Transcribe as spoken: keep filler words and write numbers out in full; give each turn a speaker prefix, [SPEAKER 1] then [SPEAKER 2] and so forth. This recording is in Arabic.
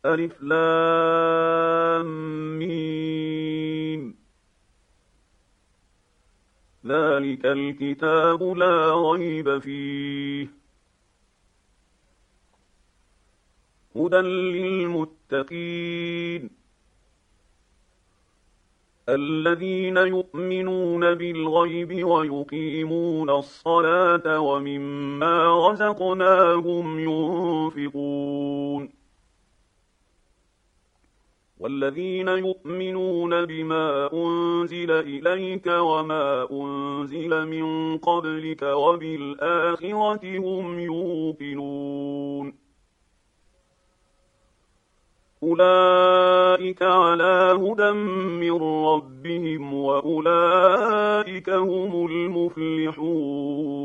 [SPEAKER 1] ألف لام ميم. ذلك الكتاب لا ريب فيه هدى للمتقين الذين يؤمنون بالغيب ويقيمون الصلاة ومما رزقناهم ينفقون والذين يؤمنون بما أنزل إليك وما أنزل من قبلك وبالآخرة هم يوقنون أولئك على هدى من ربهم وأولئك هم المفلحون.